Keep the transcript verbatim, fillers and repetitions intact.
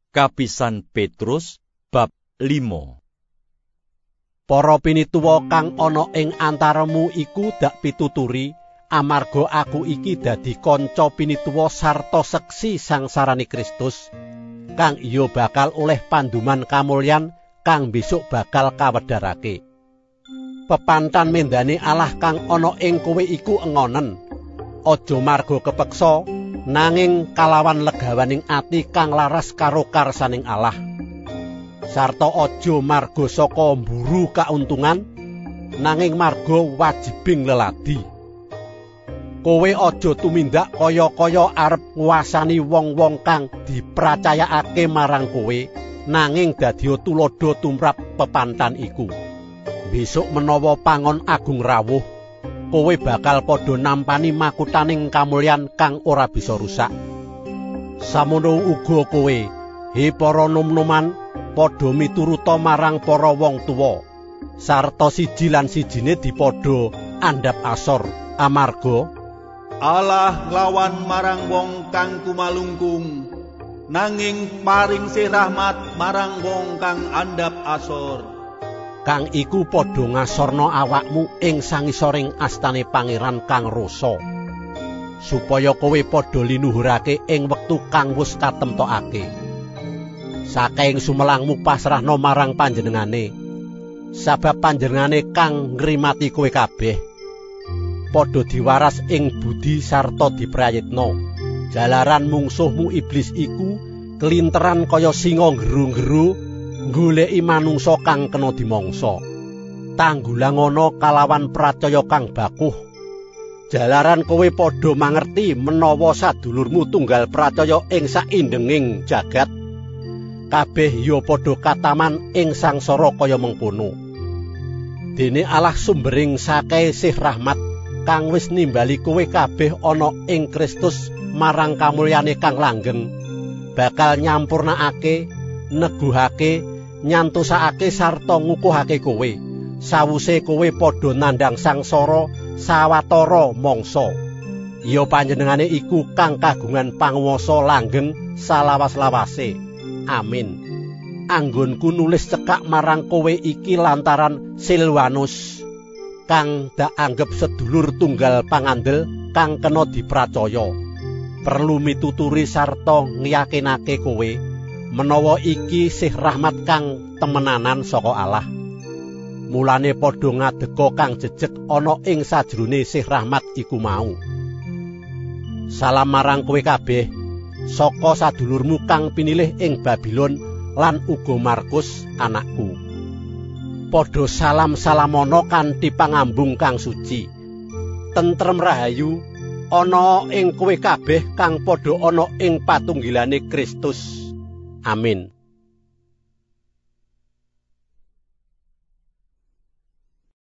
Kapisan Petrus bab limo. Para pinituwa kang ana ing antaramu iku dak pituturi, amarga aku iki dadi kanca pinituwa sarta seksi sangsarane Kristus, kang iya bakal oleh panduman kamulyan kang besok bakal kawedharake. Pepantan mendane Allah kang ana ing kowe iku engonen. Aja marga kepeksa, nanging kalawan legawaning ati kang laras karo karsaning Allah. Sarta aja marga saka mburu kauntungan, nanging marga wajibing leladi. Kowe aja tumindak kaya-kaya arep nguwasani wong-wong kang dipracayakake marang kowe, nanging dadiya tulodo tumrap pepantan iku. Besok menawa pangon agung rawuh, kowe bakal padha nampani makutaning kamulyan kang ora bisa rusak. Samono uga kowe, he para nom-noman, padha mituruta marang para wong tuwa, sarta siji lan sijine dipadha andhap asor, amarga Allah nglawan marang wong kang kumalungkung, nanging paring sih rahmat marang wong kang andhap asor. Kang iku padha ngasorna awakmu ing sangisoring astane Pangeran kang rasa, supaya kowe padha linuhurake ing wektu kang wis katemtokake. Saking sumelangmu pasrahna marang panjenengane, sabab panjenengane kang ngrimati kowe kabeh. Padha diwaras ing budi sarta diprayitna, jalaran mungsuhmu iblis iku kelinteran kaya singa nggeru-nggeru goleki manungsa kang kena dimangsa. Tanggulangana kalawan pracaya kang bakuh, jalaran kowe padha mangerti menawa sadulurmu tunggal pracaya ing saindenging jagat, kabeh ya padha kataman ing sangsara kaya mengkono. Dene Allah sumbering sakehe sih rahmat kang wis nimbali kowe kabeh ana ing Kristus marang kamulyane kang langgeng, bakal nyampurnakake, neguhake, nyantusake sarta ngukuhake kowe, sawuse kowe padha nandhang sangsara sawatara mangsa. Ya panjenengane iku kang kagungan panguwasa langgeng salawas-lawase. Amin. Anggonku nulis cekak marang kowe iki lantaran Silwanus, kang dak anggep sedulur tunggal pangandel kang kena dipracaya, perlu mituturi sarta ngiyakinake kowe menawa iki sih rahmat kang temenanan saka Allah. Mulane padha ngadeka kang jejeg ana ing sajrone sih rahmat iku mau. Salam marang kowe kabeh saka sadulurmu kang pinilih ing Babilon lan uga Markus anakku. Padha salam-salamana kanthi pangambung kang suci. Tentrem rahayu ana ing kowe kabeh kang padha ana ing patunggilane Kristus. Amin.